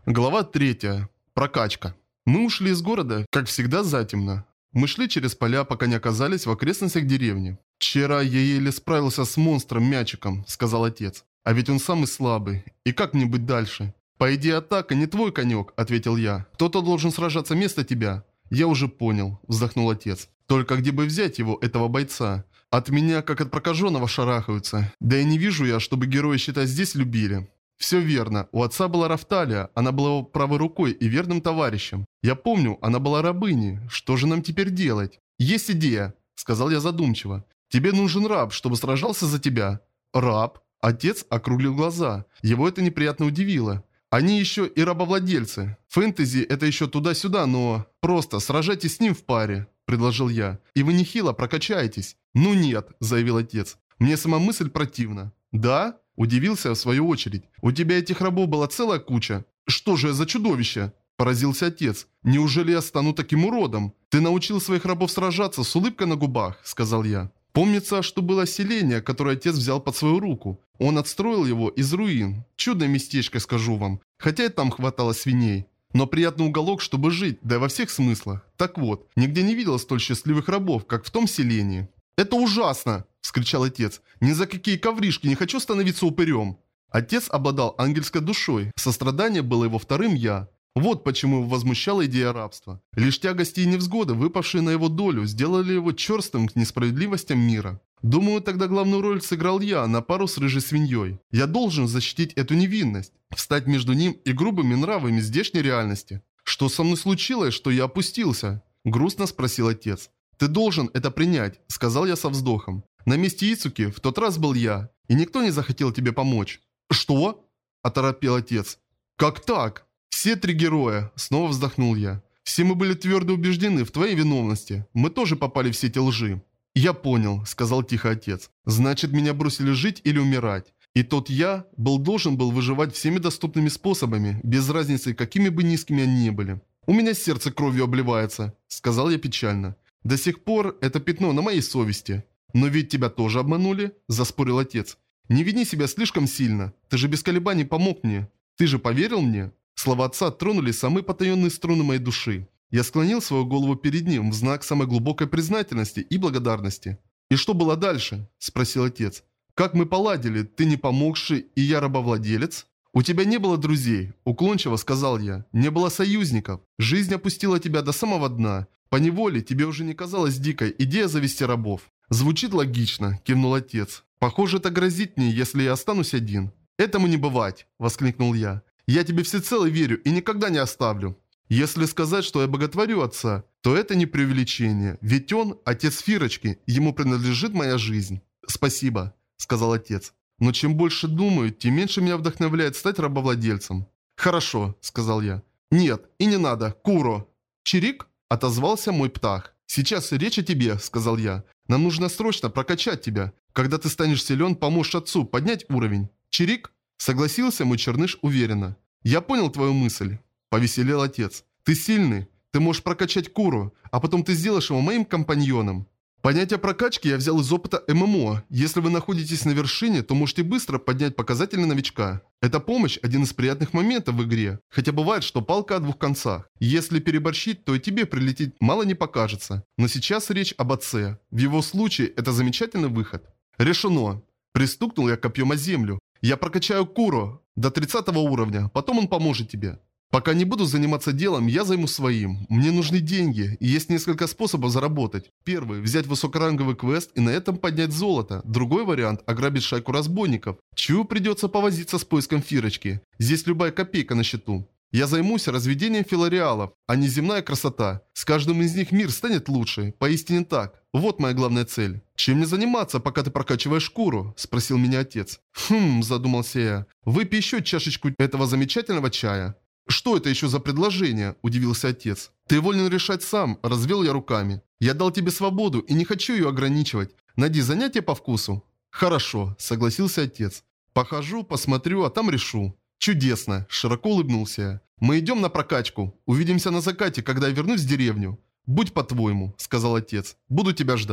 Глава 3. Прокачка. Мы ушли из города, как всегда, затемно. Мы шли через поля, пока не оказались в окрестностях деревни. «Вчера я еле справился с монстром-мячиком», — сказал отец. «А ведь он самый слабый. И как мне быть дальше?» «По идее, атака не твой конек», — ответил я. «Кто-то должен сражаться вместо тебя». «Я уже понял», — вздохнул отец. «Только где бы взять его, этого бойца? От меня, как от прокаженного, шарахаются. Да и не вижу я, чтобы герои, считай, здесь любили». Все верно. У отца была Рафталия, она была его правой рукой и верным товарищем. Я помню, она была рабыней. Что же нам теперь делать? Есть идея, сказал я задумчиво. Тебе нужен раб, чтобы сражался за тебя. Раб? Отец округлил глаза. Его это неприятно удивило. Они еще и рабовладельцы. Фэнтези это еще туда-сюда, но... Просто сражайтесь с ним в паре, предложил я. И вы нехило прокачаетесь. Ну нет, заявил отец. Мне сама мысль противна. Да? Удивился в свою очередь. «У тебя этих рабов была целая куча. Что же я за чудовище?» Поразился отец. «Неужели я стану таким уродом?» «Ты научил своих рабов сражаться с улыбкой на губах», — сказал я. Помнится, что было селение, которое отец взял под свою руку. Он отстроил его из руин. Чудное местечко, скажу вам. Хотя и там хватало свиней. Но приятный уголок, чтобы жить, да и во всех смыслах. Так вот, нигде не видел столь счастливых рабов, как в том селении. «Это ужасно!» – вскричал отец. «Ни за какие ковришки не хочу становиться упырем!» Отец обладал ангельской душой, сострадание было его вторым «я». Вот почему его возмущала идея рабства. Лишь тягости и невзгоды, выпавшие на его долю, сделали его черстым к несправедливостям мира. Думаю, тогда главную роль сыграл я на пару с рыжей свиньей. Я должен защитить эту невинность, встать между ним и грубыми нравами здешней реальности. «Что со мной случилось, что я опустился?» – грустно спросил отец. «Ты должен это принять», — сказал я со вздохом. «На месте Ицуки в тот раз был я, и никто не захотел тебе помочь». «Что?» — оторопел отец. «Как так?» «Все три героя», — снова вздохнул я. «Все мы были твердо убеждены в твоей виновности. Мы тоже попали в сети лжи». «Я понял», — сказал тихо отец. «Значит, меня бросили жить или умирать. И тот я должен был выживать всеми доступными способами, без разницы, какими бы низкими они ни были». «У меня сердце кровью обливается», — сказал я печально. «До сих пор это пятно на моей совести». «Но ведь тебя тоже обманули», – заспорил отец. «Не вини себя слишком сильно. Ты же без колебаний помог мне. Ты же поверил мне?» Слова отца тронули самые потаенные струны моей души. Я склонил свою голову перед ним в знак самой глубокой признательности и благодарности. «И что было дальше?» – спросил отец. «Как мы поладили? Ты не помогший, и я рабовладелец?» «У тебя не было друзей», – уклончиво сказал я. «Не было союзников. Жизнь опустила тебя до самого дна. Поневоле тебе уже не казалась дикой идея завести рабов». «Звучит логично», – кивнул отец. «Похоже, это грозит мне, если я останусь один». «Этому не бывать», – воскликнул я. «Я тебе всецело верю и никогда не оставлю». Если сказать, что я боготворю отца, то это не преувеличение. Ведь он – отец Фирочки, ему принадлежит моя жизнь. «Спасибо», – сказал отец. «Но чем больше думаю, тем меньше меня вдохновляет стать рабовладельцем». «Хорошо», – сказал я. «Нет, и не надо, Куро». «Чирик?» – отозвался мой птах. «Сейчас речь о тебе», – сказал я. «Нам нужно срочно прокачать тебя. Когда ты станешь силен, поможешь отцу поднять уровень». «Чирик?» – согласился мой черныш уверенно. «Я понял твою мысль», – повеселел отец. «Ты сильный. Ты можешь прокачать Куру, а потом ты сделаешь его моим компаньоном». Понятие прокачки я взял из опыта ММО. Если вы находитесь на вершине, то можете быстро поднять показатели новичка. Эта помощь – один из приятных моментов в игре. Хотя бывает, что палка о двух концах. Если переборщить, то и тебе прилетит мало не покажется. Но сейчас речь об отце. В его случае это замечательный выход. Решено. Пристукнул я копьем о землю. Я прокачаю Куру до 30 уровня, потом он поможет тебе. Пока не буду заниматься делом, я займусь своим. Мне нужны деньги, и есть несколько способов заработать. Первый – взять высокоранговый квест и на этом поднять золото. Другой вариант – ограбить шайку разбойников. Чью придется повозиться с поиском Фирочки. Здесь любая копейка на счету. Я займусь разведением филореалов, а не земная красота. С каждым из них мир станет лучше. Поистине так. Вот моя главная цель. «Чем мне заниматься, пока ты прокачиваешь шкуру?» – спросил меня отец. Задумался я. «Выпей еще чашечку этого замечательного чая». «Что это еще за предложение?» – удивился отец. «Ты волен решать сам», – развел я руками. «Я дал тебе свободу и не хочу ее ограничивать. Найди занятие по вкусу». «Хорошо», – согласился отец. «Похожу, посмотрю, а там решу». «Чудесно», – широко улыбнулся я. «Мы идем на прокачку. Увидимся на закате, когда я вернусь в деревню». «Будь по-твоему», – сказал отец. «Буду тебя ждать».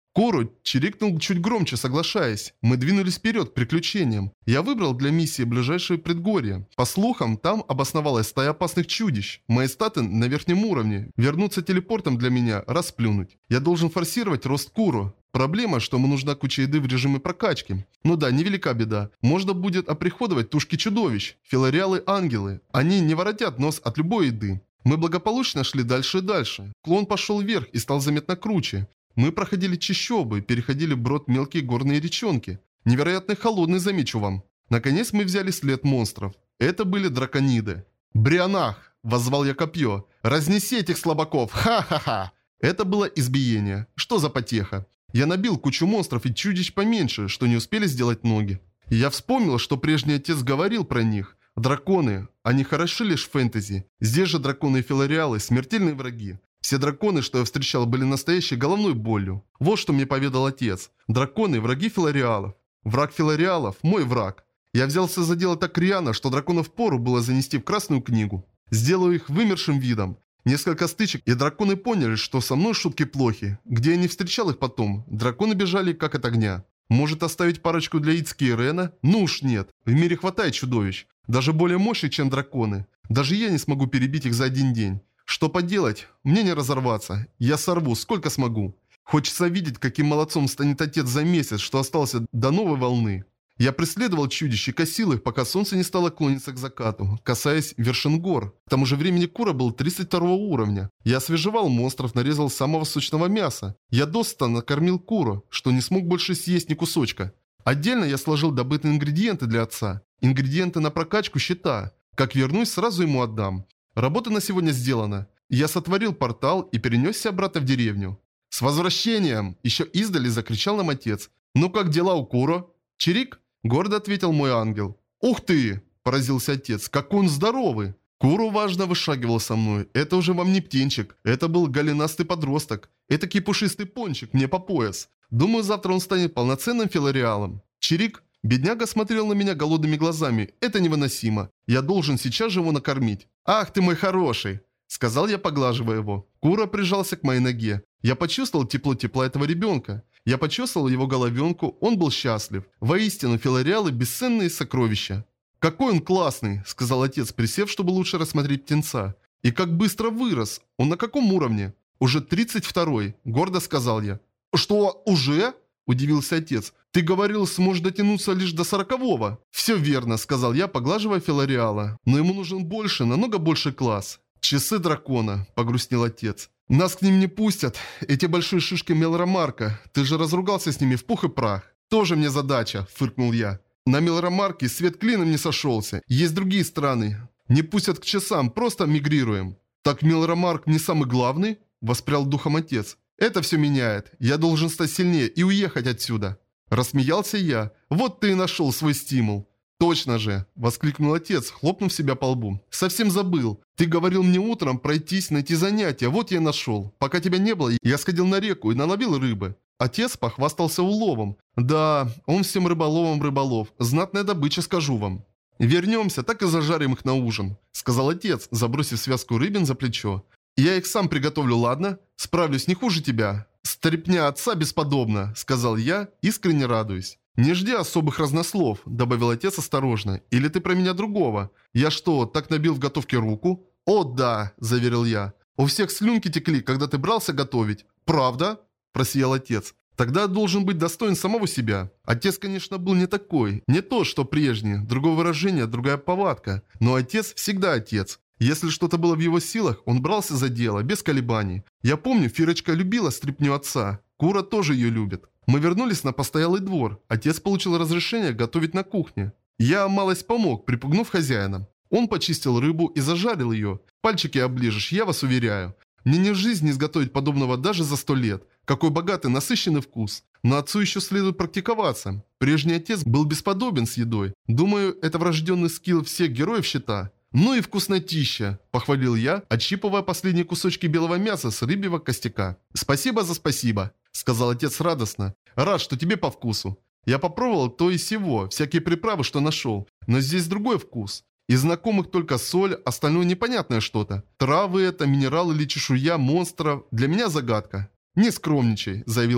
Кору чирикнул чуть громче, соглашаясь. Мы двинулись вперед к приключениям. Я выбрал для миссии ближайшее предгорье. По слухам, там обосновалась стая опасных чудищ. Мои статы на верхнем уровне. Вернуться телепортом для меня – расплюнуть. Я должен форсировать рост Куру. Проблема, что ему нужна куча еды в режиме прокачки. Ну да, невелика беда. Можно будет оприходовать тушки чудовищ. Филариалы-ангелы. Они не воротят нос от любой еды. Мы благополучно шли дальше и дальше. Клон пошел вверх и стал заметно круче. Мы проходили чащобы, переходили брод мелкие горные речонки. Невероятно холодный, замечу вам. Наконец мы взяли след монстров. Это были дракониды. «Брианах!» – воззвал я копье. «Разнеси этих слабаков! Ха-ха-ха!» Это было избиение. Что за потеха? Я набил кучу монстров и чудищ поменьше, что не успели сделать ноги. И я вспомнил, что прежний отец говорил про них. Драконы. Они хороши лишь в фэнтези. Здесь же драконы и филариалы – смертельные враги. Все драконы, что я встречал, были настоящей головной болью. Вот что мне поведал отец. Драконы – враги филариалов. Враг филариалов – мой враг. Я взялся за дело так рьяно, что драконов пору было занести в Красную книгу. Сделаю их вымершим видом. Несколько стычек, и драконы поняли, что со мной шутки плохи. Где я не встречал их потом, драконы бежали как от огня. Может оставить парочку для Ицки и Рена? Ну уж нет. В мире хватает чудовищ. Даже более мощных, чем драконы. Даже я не смогу перебить их за один день. Что поделать? Мне не разорваться. Я сорву, сколько смогу. Хочется видеть, каким молодцом станет отец за месяц, что остался до новой волны. Я преследовал чудищ и косил их, пока солнце не стало клониться к закату, касаясь вершин гор. К тому же времени Кура был 32 уровня. Я освежевал монстров, нарезал самого сочного мяса. Я досыта накормил Куру, что не смог больше съесть ни кусочка. Отдельно я сложил добытые ингредиенты для отца. Ингредиенты на прокачку щита. Как вернусь, сразу ему отдам. Работа на сегодня сделана. Я сотворил портал и перенесся обратно в деревню. «С возвращением!» – еще издали закричал нам отец. «Ну как дела у Куро?» «Чирик?» – гордо ответил мой ангел. «Ух ты!» – поразился отец. «Какой он здоровый!» Куру важно вышагивал со мной. Это уже вам не птенчик. Это был голенастый подросток. Этакий пушистый пончик мне по пояс. Думаю, завтра он станет полноценным филариалом. Чирик? Бедняга смотрел на меня голодными глазами. Это невыносимо. Я должен сейчас же его накормить. «Ах ты мой хороший!» – сказал я, поглаживая его. Кура прижался к моей ноге. Я почувствовал тепло тепла этого ребенка. Я почувствовал его головенку, он был счастлив. Воистину, филариалы – бесценные сокровища. «Какой он классный!» – сказал отец, присев, чтобы лучше рассмотреть птенца. «И как быстро вырос! Он на каком уровне?» «Уже 32-й», – гордо сказал я. «Что, уже?» – удивился отец. «Ты говорил, сможешь дотянуться лишь до 40-го». «Все верно», – сказал я, поглаживая филариала. «Но ему нужен больше, намного больше класс». «Часы дракона», – погрустнел отец. «Нас к ним не пустят. Эти большие шишки Мелромарка. Ты же разругался с ними в пух и прах». «Тоже мне задача», – фыркнул я. «На Мелромарке свет клином не сошелся. Есть другие страны. Не пустят к часам, просто мигрируем». «Так Мелромарк не самый главный?» – воспрял духом отец. «Это все меняет. Я должен стать сильнее и уехать отсюда». Рассмеялся я. «Вот ты и нашел свой стимул». «Точно же!» – воскликнул отец, хлопнув себя по лбу. «Совсем забыл. Ты говорил мне утром пройтись, найти занятия. Вот я и нашел. Пока тебя не было, я сходил на реку и наловил рыбы». Отец похвастался уловом. «Да, он всем рыболовом рыболов. Знатная добыча, скажу вам». «Вернемся, так и зажарим их на ужин», – сказал отец, забросив связку рыбин за плечо. «Я их сам приготовлю, ладно? Справлюсь не хуже тебя». «Стряпня отца бесподобна», – сказал я, искренне радуясь. «Не жди особых разнослов», – добавил отец осторожно. «Или ты про меня другого? Я что, так набил в готовке руку?» «О, да», – заверил я. «У всех слюнки текли, когда ты брался готовить». «Правда?» – просиял отец. «Тогда должен быть достоин самого себя». Отец, конечно, был не такой. Не то, что прежний. Другое выражение, другая повадка. Но отец всегда отец. Если что-то было в его силах, он брался за дело, без колебаний. Я помню, Фирочка любила стряпню отца. Кура тоже ее любит. Мы вернулись на постоялый двор. Отец получил разрешение готовить на кухне. Я малость помог, припугнув хозяина. Он почистил рыбу и зажарил ее. Пальчики оближешь, я вас уверяю. Мне не в жизни изготовить подобного даже за 100 лет. Какой богатый, насыщенный вкус. Но отцу еще следует практиковаться. Прежний отец был бесподобен с едой. Думаю, это врожденный скилл всех героев щита. «Ну и вкуснотища!» – похвалил я, отщипывая последние кусочки белого мяса с рыбьего костяка. «Спасибо за спасибо!» – сказал отец радостно. «Рад, что тебе по вкусу. Я попробовал то и сего, всякие приправы, что нашел. Но здесь другой вкус. Из знакомых только соль, остальное непонятное что-то. Травы это, минерал или чешуя монстров. Для меня загадка». «Не скромничай», – заявил я.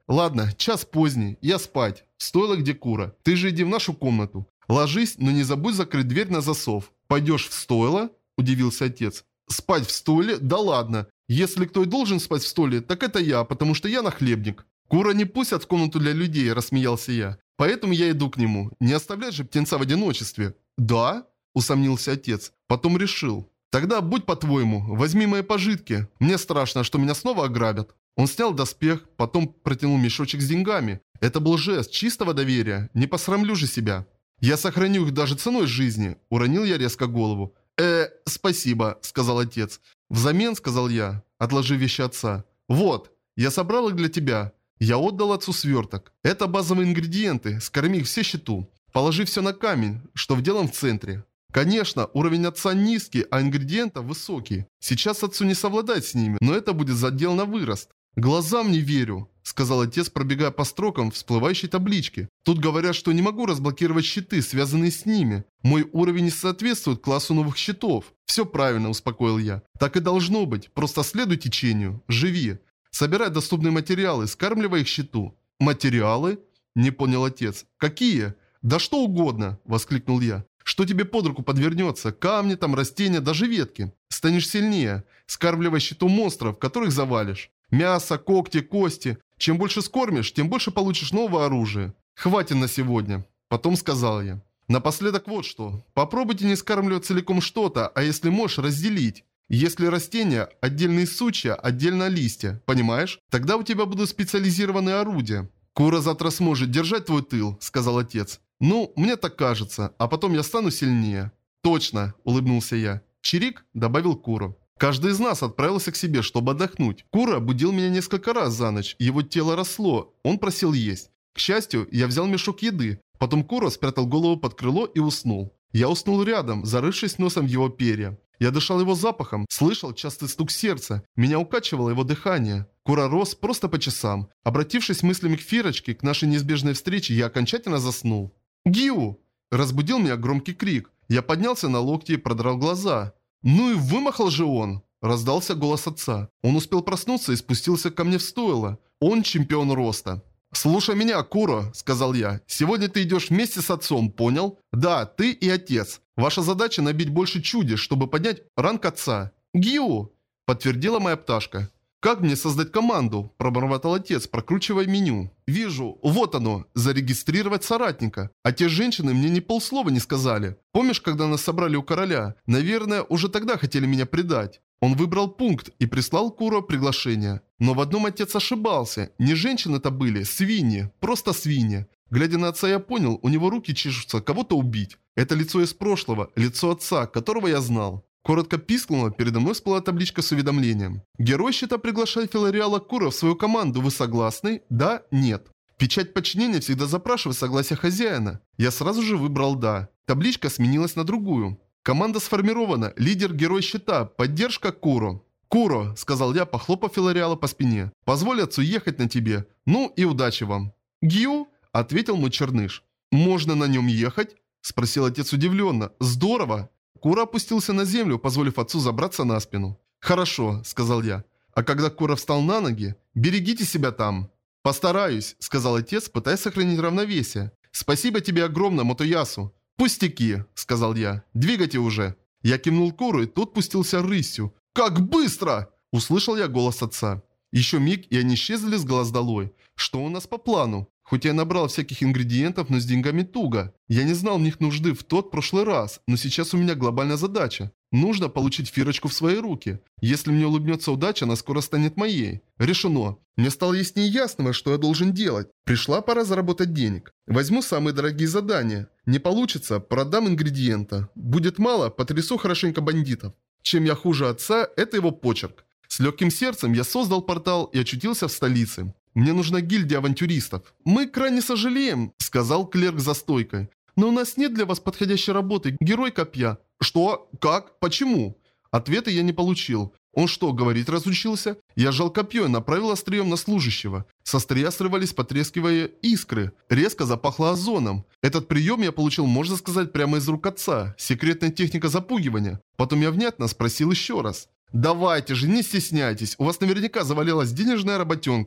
Ладно, час поздний, я спать. Стоило где Кура. Ты же иди в нашу комнату. Ложись, но не забудь закрыть дверь на засов. Пойдешь в стойло? Удивился отец. Спать в стойле? Да ладно. Если кто и должен спать в стойле, так это я, потому что я нахлебник. Кура не пустят в комнату для людей, рассмеялся я. Поэтому я иду к нему. Не оставлять же птенца в одиночестве. Да? Усомнился отец. Потом решил. Тогда будь по-твоему, возьми мои пожитки. Мне страшно, что меня снова ограбят. Он снял доспех, потом протянул мешочек с деньгами. Это был жест чистого доверия. Не посрамлю же себя. Я сохраню их даже ценой жизни. Уронил я резко голову. Спасибо, сказал отец. Взамен, сказал я, отложив вещи отца. Вот, я собрал их для тебя. Я отдал отцу сверток. Это базовые ингредиенты, скорми их все счету. Положи все на камень, что вделан в центре. Конечно, уровень отца низкий, а ингредиентов высокий. Сейчас отцу не совладать с ними, но это будет задел на вырост. «Глазам не верю», — сказал отец, пробегая по строкам всплывающей таблички. «Тут говорят, что не могу разблокировать щиты, связанные с ними. Мой уровень не соответствует классу новых щитов». «Все правильно», — успокоил я. «Так и должно быть. Просто следуй течению. Живи. Собирай доступные материалы, скармливай их щиту». «Материалы?» — не понял отец. «Какие?» «Да что угодно», — воскликнул я. «Что тебе под руку подвернется? Камни, там растения, даже ветки. Станешь сильнее. Скармливай щиту монстров, которых завалишь. Мясо, когти, кости. Чем больше скормишь, тем больше получишь нового оружия. Хватит на сегодня». Потом сказал я. «Напоследок вот что. Попробуйте не скармливать целиком что-то, а если можешь, разделить. Если растения, отдельные сучья, отдельно листья. Понимаешь? Тогда у тебя будут специализированные орудия». «Кура завтра сможет держать твой тыл», — сказал отец. «Ну, мне так кажется, а потом я стану сильнее». «Точно», — улыбнулся я. «Чирик», — добавил Куру. Каждый из нас отправился к себе, чтобы отдохнуть. Кура будил меня несколько раз за ночь, его тело росло, он просил есть. К счастью, я взял мешок еды, потом Кура спрятал голову под крыло и уснул. Я уснул рядом, зарывшись носом в его перья. Я дышал его запахом, слышал частый стук сердца, меня укачивало его дыхание. Кура рос просто по часам. Обратившись мыслями к Фирочке, к нашей неизбежной встрече, я окончательно заснул. «Гиу!» Разбудил меня громкий крик. Я поднялся на локти и продрал глаза. «Ну и вымахал же он!» Раздался голос отца. Он успел проснуться и спустился ко мне в стойло. Он чемпион роста. «Слушай меня, Куро», — сказал я. «Сегодня ты идешь вместе с отцом, понял? Да, ты и отец. Ваша задача набить больше чудищ, чтобы поднять ранг отца». «Гиу!» — подтвердила моя пташка. «Как мне создать команду?» – пробормотал отец, прокручивая меню. «Вижу, вот оно, зарегистрировать соратника. А те женщины мне ни полслова не сказали. Помнишь, когда нас собрали у короля? Наверное, уже тогда хотели меня предать». Он выбрал пункт и прислал Куро приглашение. Но в одном отец ошибался. Не женщины это были, свиньи. Просто свиньи. Глядя на отца, я понял, у него руки чешутся кого-то убить. Это лицо из прошлого, лицо отца, которого я знал. Коротко пискнуло, передо мной всплыла табличка с уведомлением. Герой щита приглашает Филариала Куро в свою команду. Вы согласны? Да? Нет. Печать подчинения всегда запрашивает согласие хозяина. Я сразу же выбрал «да». Табличка сменилась на другую. Команда сформирована. Лидер Герой щита. Поддержка Куро. «Куро», — сказал я, похлопав Филариала по спине. «Позволь отцу ехать на тебе. Ну и удачи вам». «Гью?» — ответил мой черныш. «Можно на нем ехать?» — спросил отец удивленно. «Здорово». Кура опустился на землю, позволив отцу забраться на спину. «Хорошо», — сказал я. А когда Кура встал на ноги, «берегите себя там». «Постараюсь», — сказал отец, пытаясь сохранить равновесие. «Спасибо тебе огромное, Мотоясу». «Пустяки», — сказал я. «Двигайте уже». Я кивнул Куру, и тот пустился рысью. «Как быстро!» — услышал я голос отца. Еще миг, и они исчезли с глаз долой. Что у нас по плану? Хоть я набрал всяких ингредиентов, но с деньгами туго. Я не знал в них нужды в тот прошлый раз, но сейчас у меня глобальная задача. Нужно получить Фирочку в свои руки. Если мне улыбнется удача, она скоро станет моей. Решено. Мне стало яснее ясного, что я должен делать. Пришла пора заработать денег. Возьму самые дорогие задания. Не получится, продам ингредиента. Будет мало, потрясу хорошенько бандитов. Чем я хуже отца, это его почерк. С легким сердцем я создал портал и очутился в столице. Мне нужна гильдия авантюристов. «Мы крайне сожалеем», — сказал клерк за стойкой. «Но у нас нет для вас подходящей работы, герой копья». «Что? Как? Почему?» Ответа я не получил. Он что, говорить разучился? Я сжал копье и направил острием на служащего. С острия срывались, потрескивая искры. Резко запахло озоном. Этот прием я получил, можно сказать, прямо из рук отца. Секретная техника запугивания. Потом я внятно спросил еще раз. «Давайте же, не стесняйтесь, у вас наверняка завалилась денежная работенка».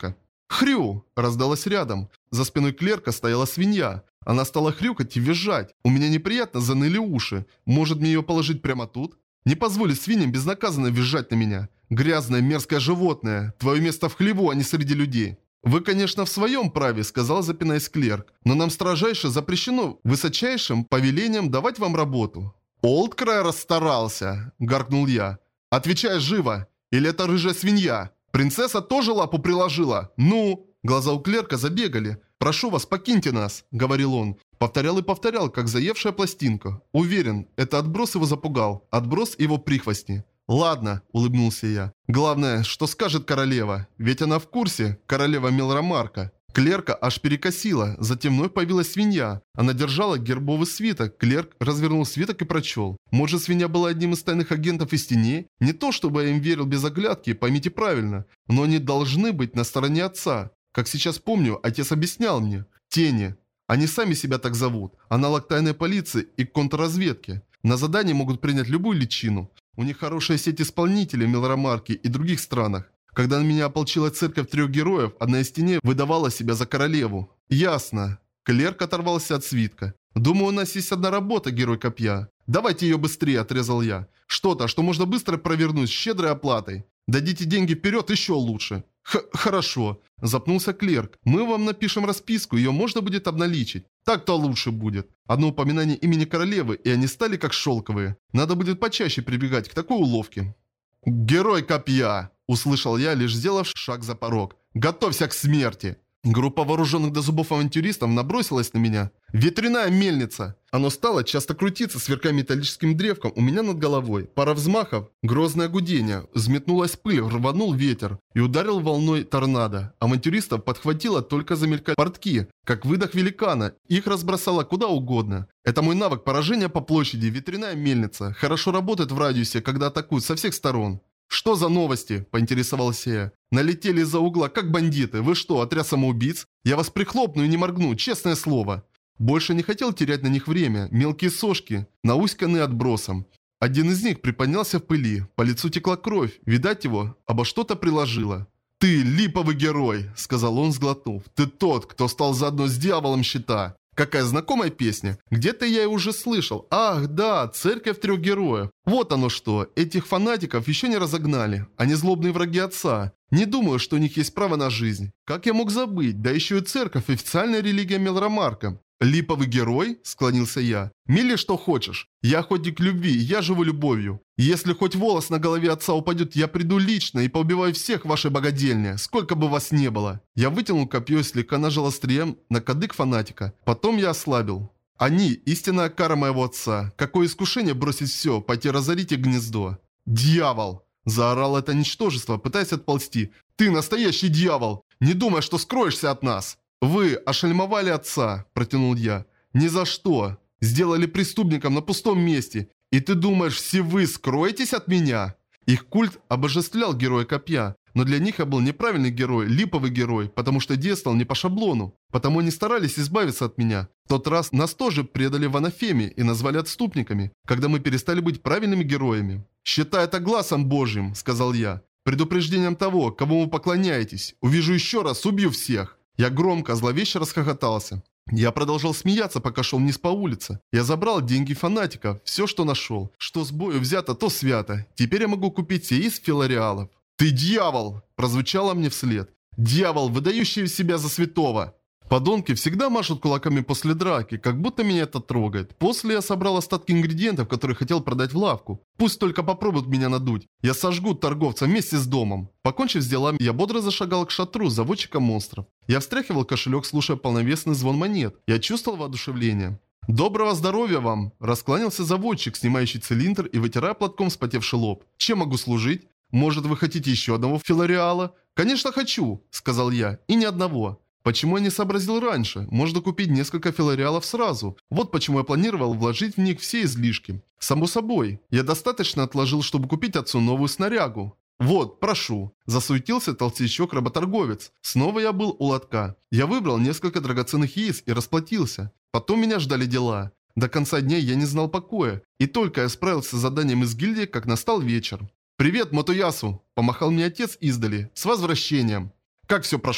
«Хрю!» – раздалось рядом. За спиной клерка стояла свинья. Она стала хрюкать и визжать. У меня неприятно заныли уши. Может мне ее положить прямо тут? Не позволю свиньям безнаказанно визжать на меня. Грязное, мерзкое животное. Твое место в хлеву, а не среди людей. «Вы, конечно, в своем праве», – сказал, запинаясь клерк. «Но нам строжайше запрещено высочайшим повелением давать вам работу». «Олдкрай расстарался», – гаркнул я. «Отвечай живо! Или это рыжая свинья? Принцесса тоже лапу приложила? Ну?» Глаза у клерка забегали. «Прошу вас, покиньте нас», – говорил он. Повторял и повторял, как заевшая пластинка. Уверен, это отброс его запугал. Отброс его прихвостни. «Ладно», – улыбнулся я. «Главное, что скажет королева. Ведь она в курсе, королева Мелромарка». Клерка аж перекосила, затем вновь появилась свинья. Она держала гербовый свиток. Клерк развернул свиток и прочел. Может, свинья была одним из тайных агентов из теней? Не то, чтобы я им верил без оглядки, поймите правильно. Но они должны быть на стороне отца. Как сейчас помню, отец объяснял мне. Тени. Они сами себя так зовут. Аналог тайной полиции и контрразведки. На задание могут принять любую личину. У них хорошая сеть исполнителей в Мелромарке и других странах. Когда на меня ополчила церковь 3 героев, одна из теней выдавала себя за королеву. Ясно. Клерк оторвался от свитка. Думаю, у нас есть одна работа, герой копья. Давайте ее быстрее, отрезал я. Что-то, что можно быстро провернуть с щедрой оплатой. Дадите деньги вперед, еще лучше. Хорошо. Запнулся клерк. Мы вам напишем расписку, ее можно будет обналичить. Так-то лучше будет. Одно упоминание имени королевы, и они стали как шелковые. Надо будет почаще прибегать к такой уловке. «Герой копья!» – услышал я, лишь сделав шаг за порог. «Готовься к смерти!» Группа вооруженных до зубов авантюристов набросилась на меня. «Ветряная мельница!» Оно стало часто крутиться, сверкая металлическим древком у меня над головой. Пара взмахов, грозное гудение, взметнулась пыль, рванул ветер и ударил волной торнадо. Авантюристов подхватило, только замелькали портки, как выдох великана, их разбросало куда угодно. Это мой навык поражения по площади, ветряная мельница. Хорошо работает в радиусе, когда атакуют со всех сторон. «Что за новости?» – поинтересовался я. «Налетели из-за угла, как бандиты. Вы что, отряд самоубийц? Я вас прихлопну и не моргну, честное слово». Больше не хотел терять на них время. Мелкие сошки, науськанные отбросом. Один из них приподнялся в пыли. По лицу текла кровь. Видать его обо что-то приложило. «Ты липовый герой», – сказал он, сглотнув. «Ты тот, кто стал заодно с дьяволом щита». Какая знакомая песня. Где-то я ее уже слышал. Ах, да, церковь 3 героев. Вот оно что. Этих фанатиков еще не разогнали. Они злобные враги отца. Не думаю, что у них есть право на жизнь. Как я мог забыть? Да еще и церковь, официальная религия Мелромарка. «Липовый герой?» – склонился я. «Мили что хочешь. Я охотник любви, я живу любовью. Если хоть волос на голове отца упадет, я приду лично и поубиваю всех в вашей богадельне, сколько бы вас не было». Я вытянул копье и слегка нажал острием на кадык фанатика. Потом я ослабил. «Они – истинная кара моего отца. Какое искушение бросить все, пойти разорить их гнездо». «Дьявол!» – заорал это ничтожество, пытаясь отползти. «Ты настоящий дьявол! Не думай, что скроешься от нас!» «Вы ошельмовали отца», – протянул я. «Ни за что. Сделали преступником на пустом месте. И ты думаешь, все вы скроетесь от меня?» Их культ обожествлял героя копья. Но для них я был неправильный герой, липовый герой, потому что действовал не по шаблону. Потому они старались избавиться от меня. В тот раз нас тоже предали в анафеме и назвали отступниками, когда мы перестали быть правильными героями. «Считай это глазом Божьим», – сказал я. «Предупреждением того, кому вы поклоняетесь. Увижу еще раз, убью всех». Я громко, зловеще расхохотался. Я продолжал смеяться, пока шел вниз по улице. Я забрал деньги фанатиков, все, что нашел. Что с бою взято, то свято. Теперь я могу купить все из филариалов. «Ты дьявол!» – прозвучало мне вслед. «Дьявол, выдающий себя за святого!» Подонки всегда машут кулаками после драки, как будто меня это трогает. После я собрал остатки ингредиентов, которые хотел продать в лавку. Пусть только попробуют меня надуть. Я сожгу торговца вместе с домом. Покончив с делами, я бодро зашагал к шатру заводчика монстров. Я встряхивал кошелек, слушая полновесный звон монет. Я чувствовал воодушевление. «Доброго здоровья вам!» – раскланялся заводчик, снимающий цилиндр и вытирая платком вспотевший лоб. «Чем могу служить? Может, вы хотите еще одного филариала?» «Конечно хочу!» – сказал я. «И ни одного». Почему я не сообразил раньше? Можно купить несколько филариалов сразу. Вот почему я планировал вложить в них все излишки. Само собой. Я достаточно отложил, чтобы купить отцу новую снарягу. Вот, прошу. Засуетился толстячок-работорговец. Снова я был у лотка. Я выбрал несколько драгоценных яиц и расплатился. Потом меня ждали дела. До конца дня я не знал покоя. И только я справился с заданием из гильдии, как настал вечер. «Привет, Мотоясу!» – помахал мне отец издали. «С возвращением!» «Как все прошло?»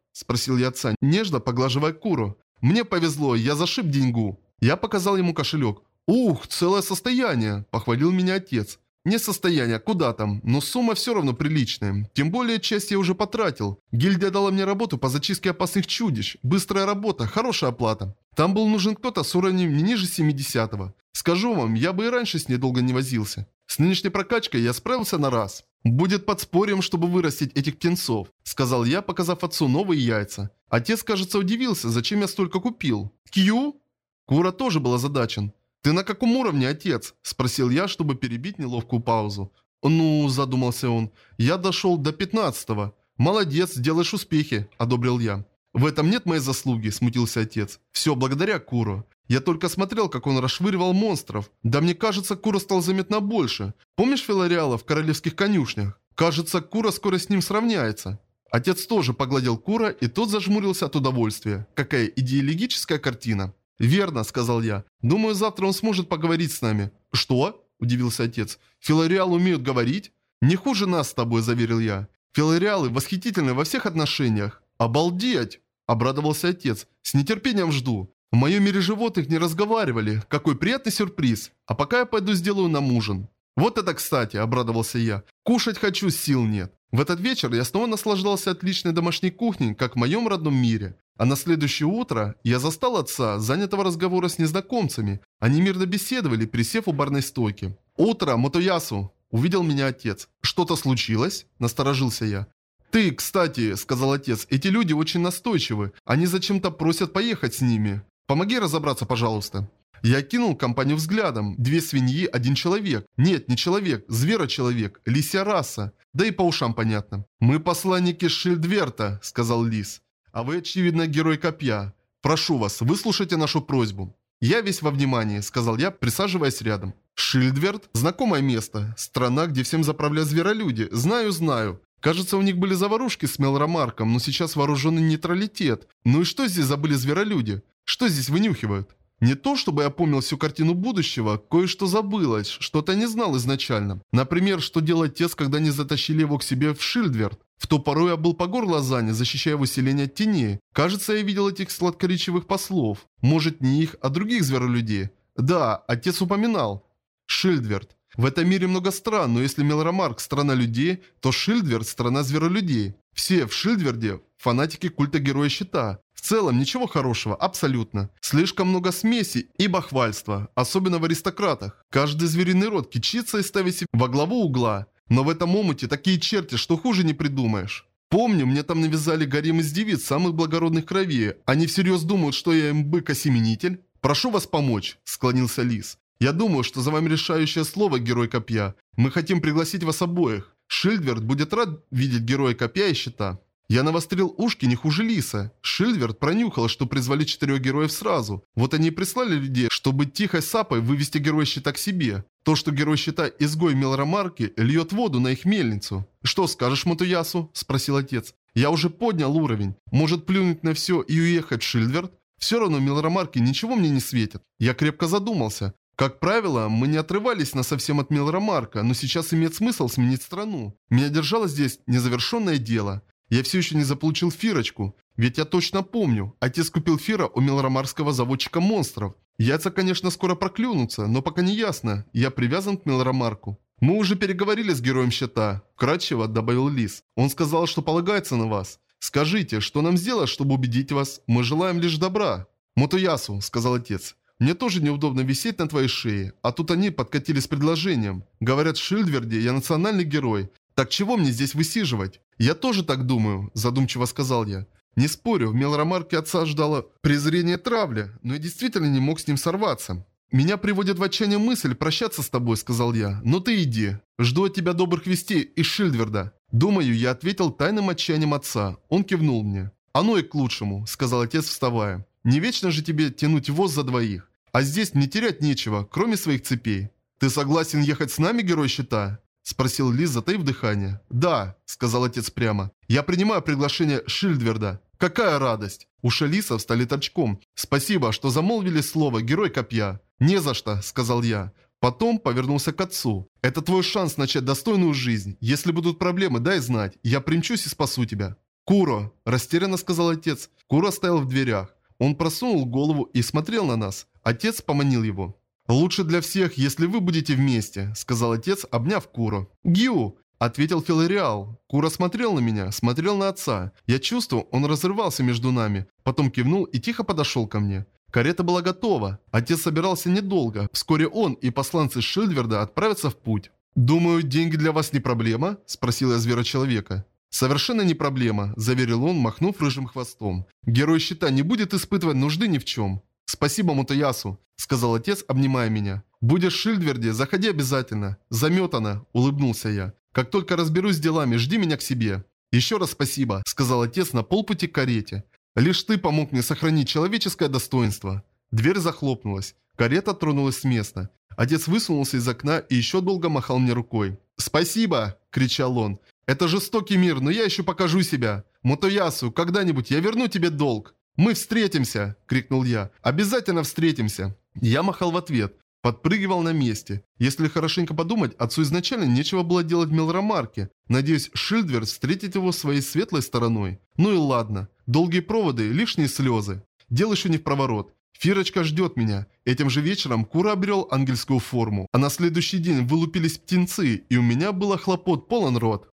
Спросил я отца, нежно поглаживая Куру. Мне повезло, я зашиб деньгу. Я показал ему кошелек. Ух, целое состояние, похвалил меня отец. Не состояние, куда там, но сумма все равно приличная. Тем более часть я уже потратил. Гильдия дала мне работу по зачистке опасных чудищ. Быстрая работа, хорошая оплата. Там был нужен кто-то с уровнем не ниже 70-го. Скажу вам, я бы и раньше с ней долго не возился. С нынешней прокачкой я справился на раз. «Будет подспорьем, чтобы вырастить этих птенцов», — сказал я, показав отцу новые яйца. Отец, кажется, удивился, зачем я столько купил. «Кью?» Кура тоже был озадачен. «Ты на каком уровне, отец?» – спросил я, чтобы перебить неловкую паузу. «Ну», – задумался он, – «я дошел до 15-го». «Молодец, делаешь успехи», – одобрил я. «В этом нет моей заслуги», – смутился отец. «Все благодаря Куру. Я только смотрел, как он расшвыривал монстров. Да мне кажется, Кура стал заметно больше. Помнишь Филариала в королевских конюшнях? Кажется, Кура скоро с ним сравняется». Отец тоже погладил Кура, и тот зажмурился от удовольствия. Какая идеологическая картина. «Верно», — сказал я. «Думаю, завтра он сможет поговорить с нами». «Что?» – удивился отец. «Филариалы умеют говорить?» «Не хуже нас с тобой», – заверил я. «Филариалы восхитительны во всех отношениях». «Обалдеть!» – обрадовался отец. «С нетерпением жду. В моем мире животных не разговаривали. Какой приятный сюрприз. А пока я пойду сделаю нам ужин». «Вот это кстати», – обрадовался я. «Кушать хочу, сил нет». В этот вечер я снова наслаждался отличной домашней кухней, как в моем родном мире. А на следующее утро я застал отца, занятого разговора с незнакомцами. Они мирно беседовали, присев у барной стойки. «Утро, Мотоясу!» – увидел меня отец. «Что-то случилось?» – насторожился я. «Ты, кстати», – сказал отец, – «эти люди очень настойчивы. Они зачем-то просят поехать с ними. Помоги разобраться, пожалуйста». Я кинул компанию взглядом. 2 свиньи, 1 человек. Нет, не человек, зверочеловек, лисья раса. Да и по ушам понятно. «Мы посланники Шильдверта», – сказал лис. «А вы, очевидно, герой копья. Прошу вас, выслушайте нашу просьбу». «Я весь во внимании», – сказал я, присаживаясь рядом. «Шильдверт? Знакомое место. Страна, где всем заправляют зверолюди. Знаю. Кажется, у них были заварушки с Мелромарком, но сейчас вооруженный нейтралитет. Ну и что здесь забыли зверолюди? Что здесь вынюхивают?» Не то, чтобы я помнил всю картину будущего, кое-что забылось, что-то не знал изначально. Например, что делать тец, когда они затащили его к себе в Шильдверт. В ту пору я был по горло занят, защищая выселение от теней. Кажется, я видел этих сладкоречивых послов. Может, не их, а других зверолюдей. Да, отец упоминал. Шильдверт. В этом мире много стран, но если Мелромарк – страна людей, то Шильдверт – страна зверолюдей. Все в Шильдверде – фанатики культа Героя Щита. В целом, ничего хорошего, абсолютно. Слишком много смеси и бахвальства, особенно в аристократах. Каждый звериный род кичится и ставит себя во главу угла. Но в этом омуте такие черти, что хуже не придумаешь. Помню, мне там навязали гарем из девиц самых благородных кровей. Они всерьез думают, что я им бык-осеменитель? «Прошу вас помочь», – склонился лис. «Я думаю, что за вами решающее слово, герой копья. Мы хотим пригласить вас обоих. Шильдверт будет рад видеть героя копья и щита». Я навострил ушки не хуже лиса. Шильдверт пронюхал, что призвали 4 героев сразу. Вот они и прислали людей, чтобы тихой сапой вывести героя щита к себе. То, что герой щита изгой Мелромарки, льет воду на их мельницу. «Что скажешь, Мотоясу?» – спросил отец. «Я уже поднял уровень. Может плюнуть на все и уехать в Шильдверт? Все равно Мелромарки ничего мне не светит». Я крепко задумался. Как правило, мы не отрывались совсем от Мелромарка, но сейчас имеет смысл сменить страну. Меня держало здесь незавершенное дело. Я все еще не заполучил Фирочку, ведь я точно помню, отец купил Фира у мелромарского заводчика монстров. Яйца, конечно, скоро проклюнутся, но пока не ясно, я привязан к Мелромарку. «Мы уже переговорили с героем щита», – вкратчиво добавил лис. «Он сказал, что полагается на вас. Скажите, что нам сделать, чтобы убедить вас? Мы желаем лишь добра». «Мотоясу», – сказал отец. «Мне тоже неудобно висеть на твоей шее, а тут они подкатили с предложением. Говорят, в Шильдверде я национальный герой. Так чего мне здесь высиживать?» «Я тоже так думаю», – задумчиво сказал я. Не спорю, в Мелромарке отца ждало презрение травля, но я действительно не мог с ним сорваться. «Меня приводит в отчаяние мысль прощаться с тобой», – сказал я. «Но ты иди. Жду от тебя добрых вестей из Шильдверда». Думаю, я ответил тайным отчаянием отца. Он кивнул мне. «Оно и к лучшему», – сказал отец, вставая. «Не вечно же тебе тянуть воз за двоих. А здесь мне терять нечего, кроме своих цепей». «Ты согласен ехать с нами, герой щита?» – спросил лис, затаив дыхание. «Да», – сказал отец прямо. «Я принимаю приглашение Шильдверда». «Какая радость!» Уши лиса встали торчком. «Спасибо, что замолвили слово, герой копья». «Не за что», – сказал я. Потом повернулся к отцу. «Это твой шанс начать достойную жизнь. Если будут проблемы, дай знать. Я примчусь и спасу тебя». «Куро!» – растерянно сказал отец. Куро стоял в дверях. Он просунул голову и смотрел на нас. Отец поманил его. «Лучше для всех, если вы будете вместе», – сказал отец, обняв Куро. «Гю!» – ответил Филариал. Куро смотрел на меня, смотрел на отца. Я чувствовал, он разрывался между нами. Потом кивнул и тихо подошел ко мне. Карета была готова. Отец собирался недолго. Вскоре он и посланцы Шильдверда отправятся в путь. «Думаю, деньги для вас не проблема?» – спросил я зверочеловека. «Совершенно не проблема», – заверил он, махнув рыжим хвостом. «Герой щита не будет испытывать нужды ни в чем». «Спасибо, Мотоясу», – сказал отец, обнимая меня. «Будешь в Шильдверде, заходи обязательно». «Заметано», – улыбнулся я. «Как только разберусь с делами, жди меня к себе». «Еще раз спасибо», – сказал отец на полпути к карете. «Лишь ты помог мне сохранить человеческое достоинство». Дверь захлопнулась. Карета тронулась с места. Отец высунулся из окна и еще долго махал мне рукой. «Спасибо!» – кричал он. «Это жестокий мир, но я еще покажу себя. Мотоясу, когда-нибудь я верну тебе долг». «Мы встретимся!» – крикнул я. «Обязательно встретимся!» Я махал в ответ. Подпрыгивал на месте. Если хорошенько подумать, отцу изначально нечего было делать в Мелромарке. Надеюсь, Шильдверд встретит его своей светлой стороной. Ну и ладно. Долгие проводы, лишние слезы. Дело еще не в проворот. Фирочка ждет меня. Этим же вечером Кура обрел ангельскую форму. А на следующий день вылупились птенцы, и у меня было хлопот полон рот.